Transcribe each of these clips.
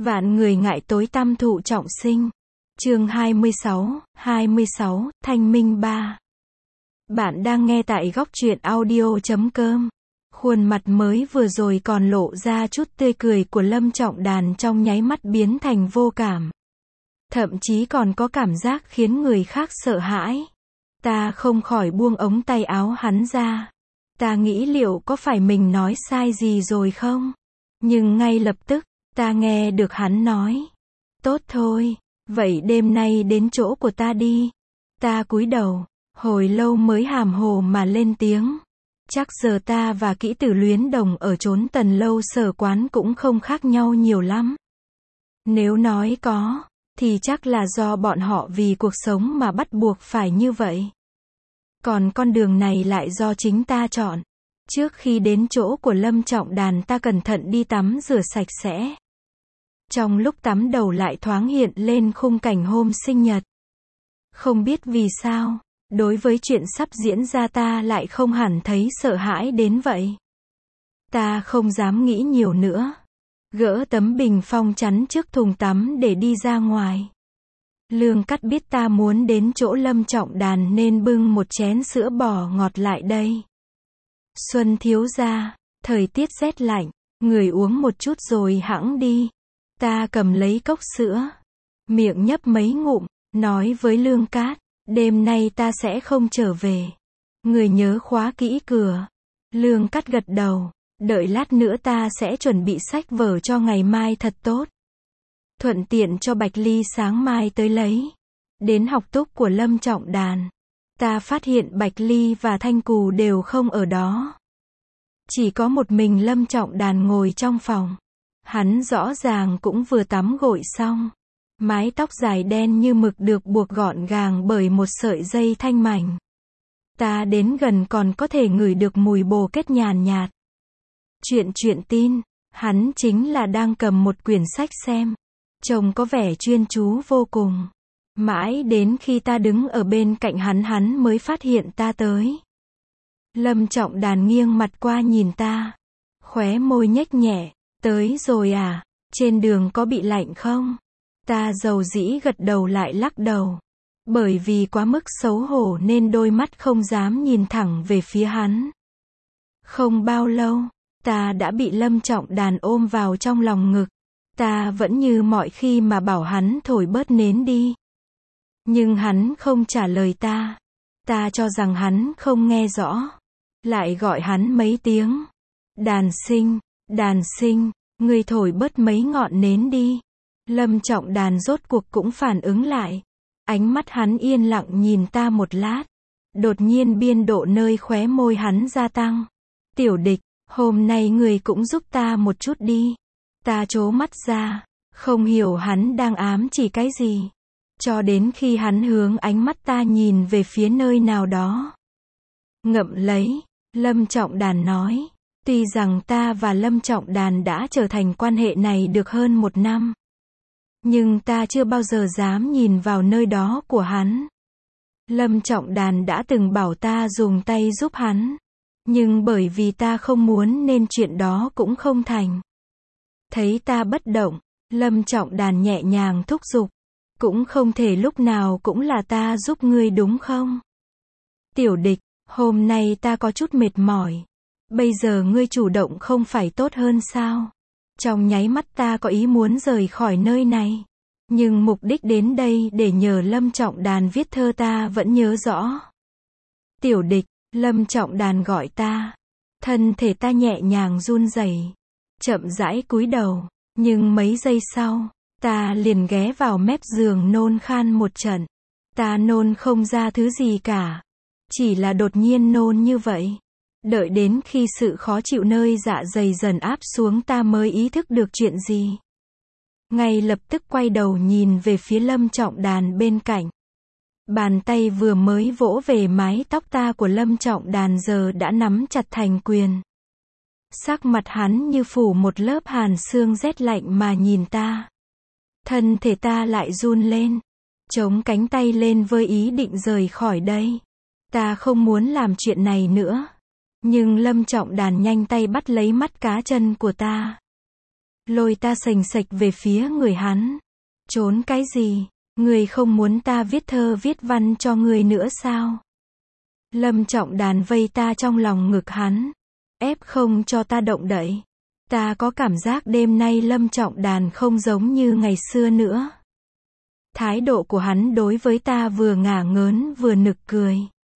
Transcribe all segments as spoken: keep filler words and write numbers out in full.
Vạn người ngại tối tăm thụ trọng sinh. Chương hai mươi sáu, hai mươi sáu, Thanh Minh ba. Bạn đang nghe tại góc truyện audio chấm com. Khuôn mặt mới vừa rồi còn lộ ra chút tươi cười của Lâm Trọng Đàn trong nháy mắt biến thành vô cảm. Thậm chí còn có cảm giác khiến người khác sợ hãi. Ta không khỏi buông ống tay áo hắn ra. Ta nghĩ liệu có phải mình nói sai gì rồi không? Nhưng ngay lập tức, ta nghe được hắn nói. Tốt thôi, vậy đêm nay đến chỗ của ta đi. Ta cúi đầu, hồi lâu mới hàm hồ mà lên tiếng. Chắc giờ ta và Kỹ Tử Luyến Đồng ở chốn Tần Lâu Sở Quán cũng không khác nhau nhiều lắm. Nếu nói có, thì chắc là do bọn họ vì cuộc sống mà bắt buộc phải như vậy. Còn con đường này lại do chính ta chọn. Trước khi đến chỗ của Lâm Trọng Đàn ta cẩn thận đi tắm rửa sạch sẽ. Trong lúc tắm đầu lại thoáng hiện lên khung cảnh hôm sinh nhật. Không biết vì sao, đối với chuyện sắp diễn ra ta lại không hẳn thấy sợ hãi đến vậy. Ta không dám nghĩ nhiều nữa. Gỡ tấm bình phong chắn trước thùng tắm để đi ra ngoài. Lương Cắt biết ta muốn đến chỗ Lâm Trọng Đàn nên bưng một chén sữa bò ngọt lại đây. Xuân thiếu gia, thời tiết rét lạnh, người uống một chút rồi hẵng đi. Ta cầm lấy cốc sữa, miệng nhấp mấy ngụm, nói với Lương Cát, đêm nay ta sẽ không trở về. Người nhớ khóa kỹ cửa. Lương Cát gật đầu, đợi lát nữa ta sẽ chuẩn bị sách vở cho ngày mai thật tốt. Thuận tiện cho Bạch Ly sáng mai tới lấy. Đến học túc của Lâm Trọng Đàn. Ta phát hiện Bạch Ly và Thanh Cù đều không ở đó. Chỉ có một mình Lâm Trọng Đàn ngồi trong phòng. Hắn rõ ràng cũng vừa tắm gội xong. Mái tóc dài đen như mực được buộc gọn gàng bởi một sợi dây thanh mảnh. Ta đến gần còn có thể ngửi được mùi bồ kết nhàn nhạt. Chuyện truyện tin, hắn chính là đang cầm một quyển sách xem. Trông có vẻ chuyên chú vô cùng. Mãi đến khi ta đứng ở bên cạnh hắn hắn mới phát hiện ta tới. Lâm Trọng Đàn nghiêng mặt qua nhìn ta. Khóe môi nhếch nhẹ. Tới rồi à? Trên đường có bị lạnh không? Ta dầu dĩ gật đầu lại lắc đầu. Bởi vì quá mức xấu hổ nên đôi mắt không dám nhìn thẳng về phía hắn. Không bao lâu, ta đã bị Lâm Trọng Đàn ôm vào trong lòng ngực. Ta vẫn như mọi khi mà bảo hắn thổi bớt nến đi. Nhưng hắn không trả lời ta. Ta cho rằng hắn không nghe rõ. Lại gọi hắn mấy tiếng. Đàn sinh, đàn sinh, ngươi thổi bớt mấy ngọn nến đi. Lâm Trọng Đàn rốt cuộc cũng phản ứng lại. Ánh mắt hắn yên lặng nhìn ta một lát. Đột nhiên biên độ nơi khóe môi hắn gia tăng. Tiểu Địch, hôm nay ngươi cũng giúp ta một chút đi. Ta trố mắt ra, không hiểu hắn đang ám chỉ cái gì. Cho đến khi hắn hướng ánh mắt ta nhìn về phía nơi nào đó. Ngậm lấy, Lâm Trọng Đàn nói. Tuy rằng ta và Lâm Trọng Đàn đã trở thành quan hệ này được hơn một năm. Nhưng ta chưa bao giờ dám nhìn vào nơi đó của hắn. Lâm Trọng Đàn đã từng bảo ta dùng tay giúp hắn. Nhưng bởi vì ta không muốn nên chuyện đó cũng không thành. Thấy ta bất động, Lâm Trọng Đàn nhẹ nhàng thúc giục. Cũng không thể lúc nào cũng là ta giúp ngươi đúng không? Tiểu Địch, hôm nay ta có chút mệt mỏi. Bây giờ ngươi chủ động không phải tốt hơn sao? Trong nháy mắt ta có ý muốn rời khỏi nơi này. Nhưng mục đích đến đây để nhờ Lâm Trọng Đàn viết thơ ta vẫn nhớ rõ. Tiểu Địch, Lâm Trọng Đàn gọi ta. Thân thể ta nhẹ nhàng run rẩy, chậm rãi cúi đầu. Nhưng mấy giây sau, ta liền ghé vào mép giường nôn khan một trận. Ta nôn không ra thứ gì cả. Chỉ là đột nhiên nôn như vậy. Đợi đến khi sự khó chịu nơi dạ dày dần áp xuống ta mới ý thức được chuyện gì. Ngay lập tức quay đầu nhìn về phía Lâm Trọng Đàn bên cạnh. Bàn tay vừa mới vỗ về mái tóc ta của Lâm Trọng Đàn giờ đã nắm chặt thành quyền. Sắc mặt hắn như phủ một lớp hàn sương rét lạnh mà nhìn ta. Thân thể ta lại run lên. Chống cánh tay lên với ý định rời khỏi đây. Ta không muốn làm chuyện này nữa. Nhưng Lâm Trọng Đàn nhanh tay bắt lấy mắt cá chân của ta. lôi ta sành sạch về phía người hắn. Trốn cái gì? Ngươi không muốn ta viết thơ viết văn cho ngươi nữa sao? Lâm Trọng Đàn vây ta trong lòng ngực hắn, ép không cho ta động đậy. Ta có cảm giác đêm nay Lâm Trọng Đàn không giống như ngày xưa nữa. Thái độ của hắn đối với ta vừa ngả ngớn vừa nực cười.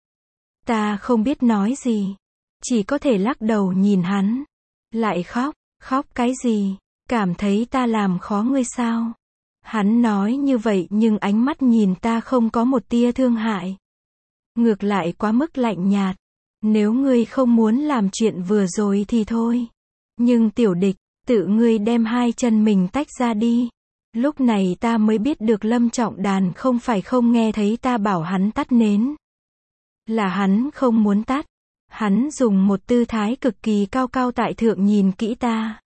Ta không biết nói gì, chỉ có thể lắc đầu nhìn hắn. Lại khóc, khóc cái gì? Cảm thấy ta làm khó ngươi sao? Hắn nói như vậy nhưng ánh mắt nhìn ta không có một tia thương hại. Ngược lại quá mức lạnh nhạt. Nếu ngươi không muốn làm chuyện vừa rồi thì thôi. Nhưng Tiểu Địch, tự ngươi đem hai chân mình tách ra đi. Lúc này ta mới biết được Lâm Trọng Đàn không phải không nghe thấy ta bảo hắn tắt nến. Là hắn không muốn tắt. Hắn dùng một tư thái cực kỳ cao cao tại thượng nhìn kỹ ta.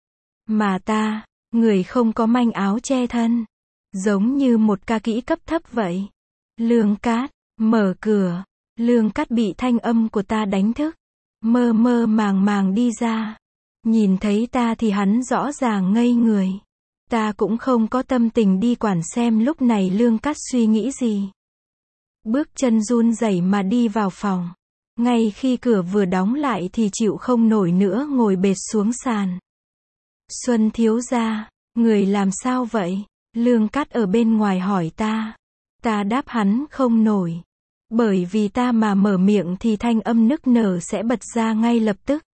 Mà ta, người không có manh áo che thân. Giống như một ca kỹ cấp thấp vậy. Lương Cát, mở cửa. Lương Cát bị thanh âm của ta đánh thức. Mơ mơ màng màng đi ra. Nhìn thấy ta thì hắn rõ ràng ngây người. Ta cũng không có tâm tình đi quản xem lúc này Lương Cát suy nghĩ gì. Bước chân run rẩy mà đi vào phòng. Ngay khi cửa vừa đóng lại thì chịu không nổi nữa ngồi bệt xuống sàn. Xuân thiếu gia, người làm sao vậy? Lương Cát ở bên ngoài hỏi ta. Ta đáp hắn không nổi. Bởi vì ta mà mở miệng thì thanh âm nức nở sẽ bật ra ngay lập tức.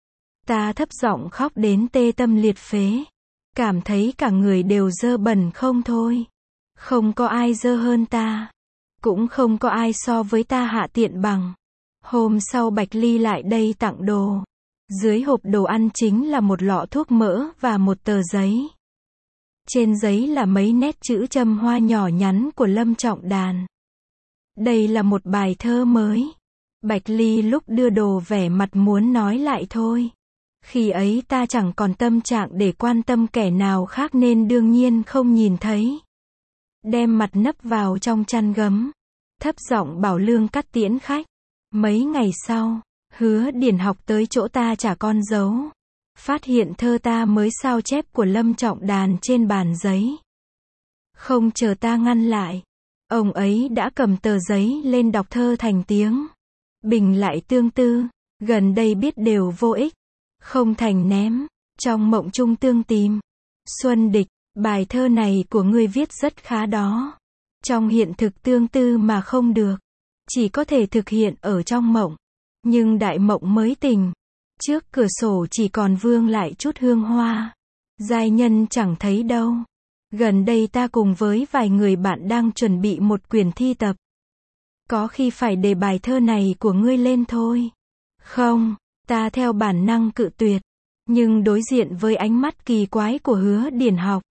Ta thấp giọng khóc đến tê tâm liệt phế. Cảm thấy cả người đều dơ bẩn không thôi. Không có ai dơ hơn ta. Cũng không có ai so với ta hạ tiện bằng. Hôm sau Bạch Ly lại đây tặng đồ. Dưới hộp đồ ăn chính là một lọ thuốc mỡ và một tờ giấy. Trên giấy là mấy nét chữ châm hoa nhỏ nhắn của Lâm Trọng Đàn. Đây là một bài thơ mới. Bạch Ly lúc đưa đồ vẻ mặt muốn nói lại thôi. Khi ấy ta chẳng còn tâm trạng để quan tâm kẻ nào khác nên đương nhiên không nhìn thấy. Đem mặt nấp vào trong chăn gấm. Thấp giọng bảo Lương Cát tiễn khách. Mấy ngày sau, Hứa Điển học tới chỗ ta trả con dấu. Phát hiện thơ ta mới sao chép của Lâm Trọng Đàn trên bàn giấy. Không chờ ta ngăn lại. Ông ấy đã cầm tờ giấy lên đọc thơ thành tiếng. Bình lại tương tư. Gần đây biết đều vô ích. Không thành ném. Trong mộng chung tương tìm. Xuân Địch, bài thơ này của ngươi viết rất khá đó. Trong hiện thực tương tư mà không được. Chỉ có thể thực hiện ở trong mộng. Nhưng đại mộng mới tỉnh. Trước cửa sổ chỉ còn vương lại chút hương hoa. Giai nhân chẳng thấy đâu. Gần đây ta cùng với vài người bạn đang chuẩn bị một quyển thi tập. Có khi phải để bài thơ này của ngươi lên thôi. Không, ta theo bản năng cự tuyệt. Nhưng đối diện với ánh mắt kỳ quái của Hứa Điển học.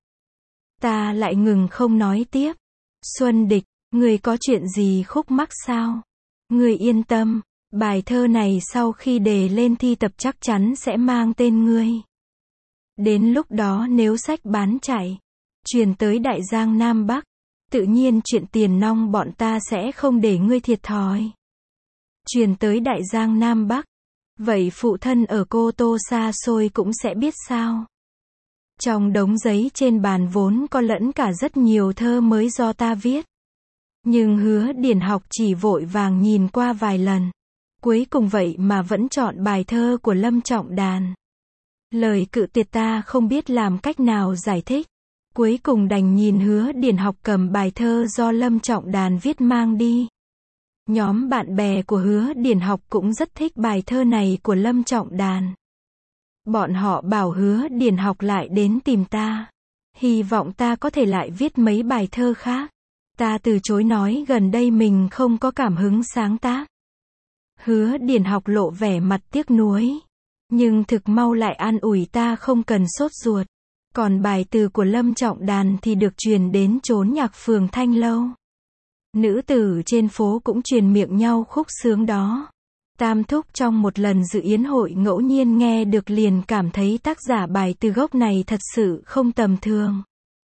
Ta lại ngừng không nói tiếp. Xuân Địch, ngươi có chuyện gì khúc mắc sao? Ngươi yên tâm. Bài thơ này sau khi đề lên thi tập chắc chắn sẽ mang tên ngươi. Đến lúc đó nếu sách bán chạy, truyền tới Đại Giang Nam Bắc, tự nhiên chuyện tiền nong bọn ta sẽ không để ngươi thiệt thòi. Truyền tới Đại Giang Nam Bắc, vậy phụ thân ở Cô Tô xa xôi cũng sẽ biết sao. Trong đống giấy trên bàn vốn có lẫn cả rất nhiều thơ mới do ta viết. Nhưng Hứa Điển học chỉ vội vàng nhìn qua vài lần. Cuối cùng vậy mà vẫn chọn bài thơ của Lâm Trọng Đàn. Lời cự tuyệt ta không biết làm cách nào giải thích. Cuối cùng đành nhìn Hứa Điển học cầm bài thơ do Lâm Trọng Đàn viết mang đi. Nhóm bạn bè của Hứa Điển học cũng rất thích bài thơ này của Lâm Trọng Đàn. Bọn họ bảo Hứa Điển học lại đến tìm ta. Hy vọng ta có thể lại viết mấy bài thơ khác. Ta từ chối nói gần đây mình không có cảm hứng sáng tác. Hứa Điển học lộ vẻ mặt tiếc nuối. Nhưng thực mau lại an ủi ta không cần sốt ruột. Còn bài từ của Lâm Trọng Đàn thì được truyền đến chốn nhạc phường Thanh Lâu. Nữ tử trên phố cũng truyền miệng nhau khúc sướng đó. Tam thúc trong một lần dự yến hội ngẫu nhiên nghe được liền cảm thấy tác giả bài từ gốc này thật sự không tầm thường.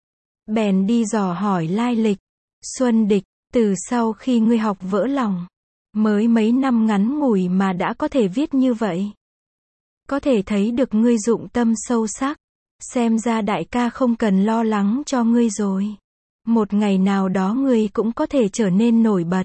Bèn đi dò hỏi lai lịch. Xuân Địch, từ sau khi ngươi học vỡ lòng, mới mấy năm ngắn ngủi mà đã có thể viết như vậy. Có thể thấy được ngươi dụng tâm sâu sắc. Xem ra đại ca không cần lo lắng cho ngươi rồi. Một ngày nào đó ngươi cũng có thể trở nên nổi bật.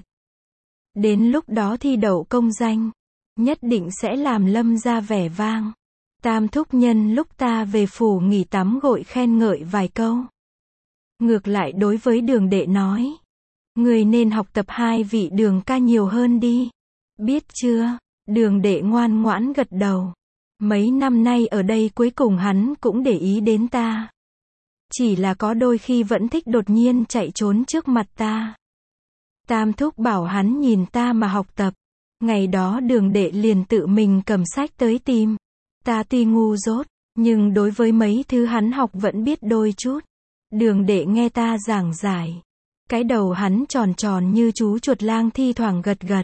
Đến lúc đó thi đậu công danh, nhất định sẽ làm Lâm gia vẻ vang. Tam thúc nhân lúc ta về phủ nghỉ tắm gội khen ngợi vài câu. Ngược lại đối với Đường đệ nói, ngươi nên học tập hai vị Đường ca nhiều hơn đi. Biết chưa? Đường đệ ngoan ngoãn gật đầu. Mấy năm nay ở đây cuối cùng hắn cũng để ý đến ta. Chỉ là có đôi khi vẫn thích đột nhiên chạy trốn trước mặt ta. Tam thúc bảo hắn nhìn ta mà học tập. Ngày đó Đường đệ liền tự mình cầm sách tới tìm. Ta tuy ngu dốt, nhưng đối với mấy thứ hắn học vẫn biết đôi chút. Đường đệ nghe ta giảng giải. Cái đầu hắn tròn tròn như chú chuột lang thi thoảng gật gật.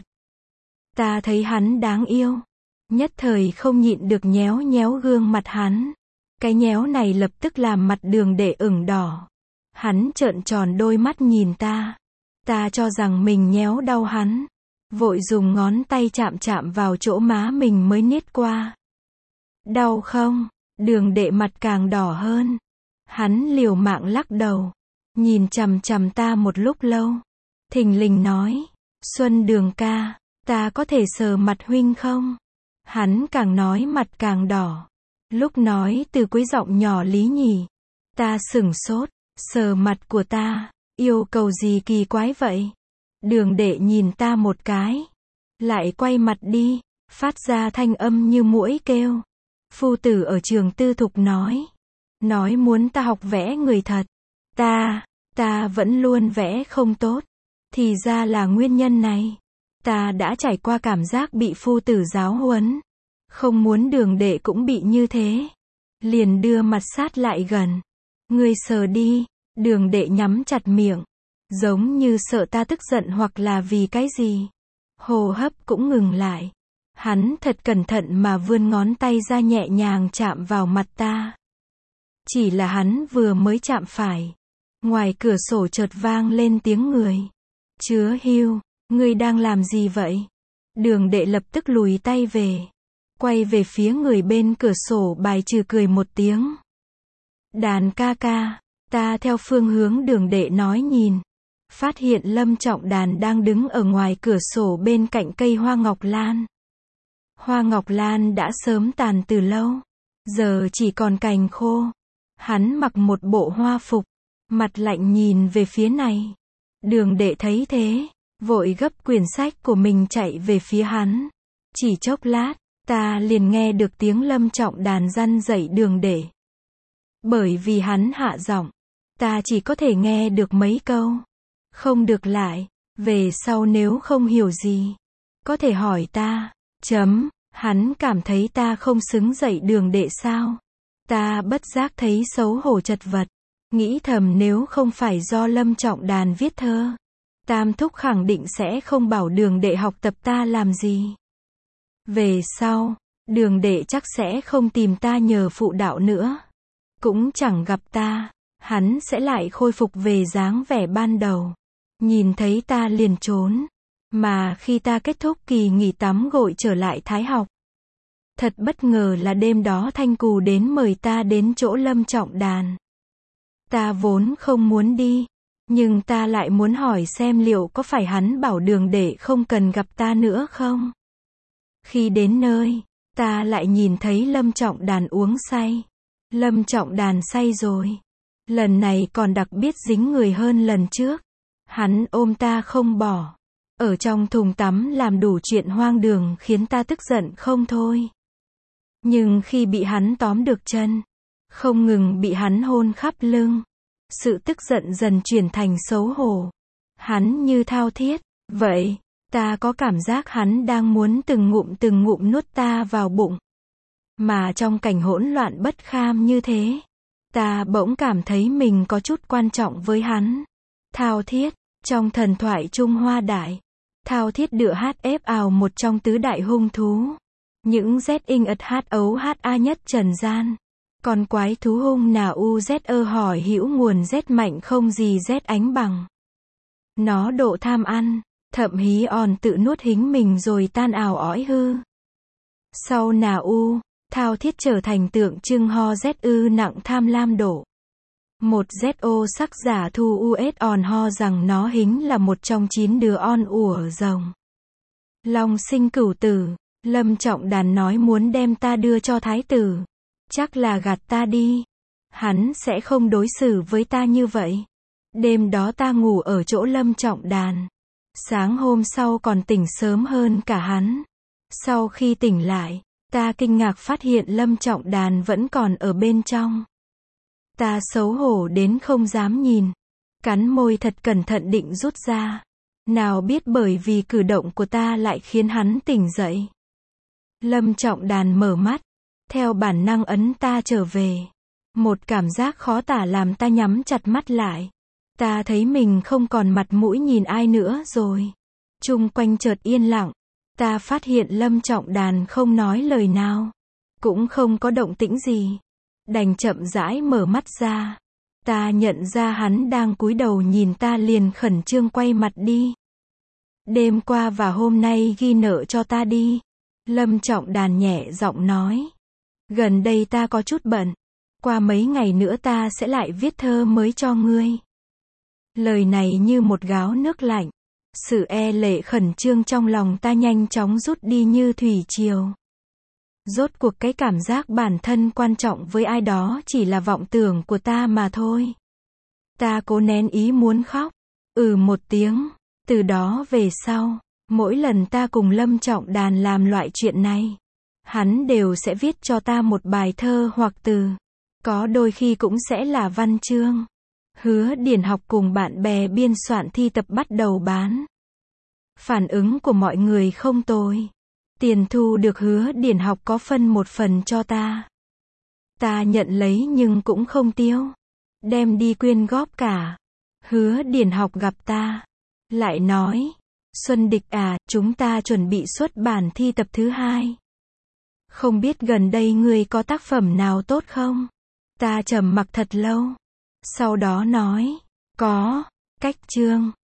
Ta thấy hắn đáng yêu. Nhất thời không nhịn được nhéo nhéo gương mặt hắn. Cái nhéo này lập tức làm mặt Đường đệ ửng đỏ. Hắn trợn tròn đôi mắt nhìn ta. Ta cho rằng mình nhéo đau hắn. Vội dùng ngón tay chạm chạm vào chỗ má mình mới niết qua. Đau không? Đường đệ mặt càng đỏ hơn. Hắn liều mạng lắc đầu. Nhìn chằm chằm ta một lúc lâu. Thình lình nói. Xuân Đường ca, ta có thể sờ mặt huynh không? Hắn càng nói mặt càng đỏ. Lúc nói từ cuối giọng nhỏ lý nhỉ. Ta sửng sốt. Sờ mặt của ta. Yêu cầu gì kỳ quái vậy? Đường đệ nhìn ta một cái. Lại quay mặt đi. Phát ra thanh âm như muỗi kêu. Phu tử ở trường tư thục nói. Nói muốn ta học vẽ người thật. Ta, ta vẫn luôn vẽ không tốt. Thì ra là nguyên nhân này. Ta đã trải qua cảm giác bị phu tử giáo huấn. Không muốn Đường đệ cũng bị như thế. Liền đưa mặt sát lại gần. Ngươi sờ đi. Đường đệ nhắm chặt miệng. Giống như sợ ta tức giận hoặc là vì cái gì. Hô hấp cũng ngừng lại. Hắn thật cẩn thận mà vươn ngón tay ra nhẹ nhàng chạm vào mặt ta. Chỉ là hắn vừa mới chạm phải. Ngoài cửa sổ chợt vang lên tiếng người. Chứa Hưu, ngươi đang làm gì vậy? Đường đệ lập tức lùi tay về. Quay về phía người bên cửa sổ bài trừ cười một tiếng. Đàn ca ca, ta theo phương hướng Đường đệ nói nhìn. Phát hiện Lâm Trọng Đàn đang đứng ở ngoài cửa sổ bên cạnh cây hoa ngọc lan. Hoa ngọc lan đã sớm tàn từ lâu. Giờ chỉ còn cành khô. Hắn mặc một bộ hoa phục. Mặt lạnh nhìn về phía này. Đường đệ thấy thế. Vội gấp quyển sách của mình chạy về phía hắn. Chỉ chốc lát. Ta liền nghe được tiếng Lâm Trọng Đàn răn dạy Đường đệ. Bởi vì hắn hạ giọng. Ta chỉ có thể nghe được mấy câu. Không được lại. Về sau nếu không hiểu gì. Có thể hỏi ta. Chấm. Hắn cảm thấy ta không xứng dạy Đường đệ sao? Ta bất giác thấy xấu hổ chật vật. Nghĩ thầm nếu không phải do Lâm Trọng Đàn viết thơ. Tam thúc khẳng định sẽ không bảo Đường đệ học tập ta làm gì. Về sau, Đường đệ chắc sẽ không tìm ta nhờ phụ đạo nữa. Cũng chẳng gặp ta. Hắn sẽ lại khôi phục về dáng vẻ ban đầu. Nhìn thấy ta liền trốn. Mà khi ta kết thúc kỳ nghỉ tắm gội trở lại Thái học. Thật bất ngờ là đêm đó Thanh Cù đến mời ta đến chỗ Lâm Trọng Đàn. Ta vốn không muốn đi. Nhưng ta lại muốn hỏi xem liệu có phải hắn bảo Đường đệ không cần gặp ta nữa không? Khi đến nơi, ta lại nhìn thấy Lâm Trọng Đàn uống say. Lâm Trọng Đàn say rồi. Lần này còn đặc biệt dính người hơn lần trước. Hắn ôm ta không bỏ. Ở trong thùng tắm làm đủ chuyện hoang đường khiến ta tức giận không thôi. Nhưng khi bị hắn tóm được chân, không ngừng bị hắn hôn khắp lưng. Sự tức giận dần chuyển thành xấu hổ. Hắn như thao thiết. Vậy, ta có cảm giác hắn đang muốn từng ngụm từng ngụm nuốt ta vào bụng. Mà trong cảnh hỗn loạn bất kham như thế, ta bỗng cảm thấy mình có chút quan trọng với hắn. Thao thiết, trong thần thoại Trung Hoa đại, thao thiết đựa hát ép ào một trong tứ đại hung thú. Những Z in ật hát ấu hát a nhất trần gian. Còn quái thú hung nào u z ơ hỏi hữu nguồn Z mạnh không gì Z ánh bằng. Nó độ tham ăn, thậm hí on tự nuốt hính mình rồi tan ảo ói hư. Sau nào u, thao thiết trở thành tượng trưng ho z ư nặng tham lam độ. Một zo sắc giả thu us on ho rằng nó hính là một trong chín đứa on ủa rồng. Long sinh cửu tử, Lâm Trọng Đàn nói muốn đem ta đưa cho thái tử. Chắc là gạt ta đi. Hắn sẽ không đối xử với ta như vậy. Đêm đó ta ngủ ở chỗ Lâm Trọng Đàn. Sáng hôm sau còn tỉnh sớm hơn cả hắn. Sau khi tỉnh lại, ta kinh ngạc phát hiện Lâm Trọng Đàn vẫn còn ở bên trong. Ta xấu hổ đến không dám nhìn. Cắn môi thật cẩn thận định rút ra. Nào biết bởi vì cử động của ta lại khiến hắn tỉnh dậy. Lâm Trọng Đàn mở mắt. Theo bản năng ấn ta trở về. Một cảm giác khó tả làm ta nhắm chặt mắt lại. Ta thấy mình không còn mặt mũi nhìn ai nữa rồi. Chung quanh chợt yên lặng. Ta phát hiện Lâm Trọng Đàn không nói lời nào. Cũng không có động tĩnh gì. Đành chậm rãi mở mắt ra. Ta nhận ra hắn đang cúi đầu nhìn ta liền khẩn trương quay mặt đi. Đêm qua và hôm nay ghi nợ cho ta đi. Lâm Trọng Đàn nhẹ giọng nói. Gần đây ta có chút bận. Qua mấy ngày nữa ta sẽ lại viết thơ mới cho ngươi. Lời này như một gáo nước lạnh. Sự e lệ khẩn trương trong lòng ta nhanh chóng rút đi như thủy triều. Rốt cuộc cái cảm giác bản thân quan trọng với ai đó chỉ là vọng tưởng của ta mà thôi. Ta cố nén ý muốn khóc. Ừ một tiếng. Từ đó về sau, mỗi lần ta cùng Lâm Trọng Đàn làm loại chuyện này, hắn đều sẽ viết cho ta một bài thơ hoặc từ. Có đôi khi cũng sẽ là văn chương. Hứa Điển học cùng bạn bè biên soạn thi tập bắt đầu bán. Phản ứng của mọi người không tồi. Tiền thu được Hứa Điển học có phân một phần cho ta. Ta nhận lấy nhưng cũng không tiêu. Đem đi quyên góp cả. Hứa Điển học gặp ta. Lại nói. Xuân Địch à, chúng ta chuẩn bị xuất bản thi tập thứ hai. Không biết gần đây ngươi có tác phẩm nào tốt không? Ta trầm mặc thật lâu. Sau đó nói. Có. Cách chương.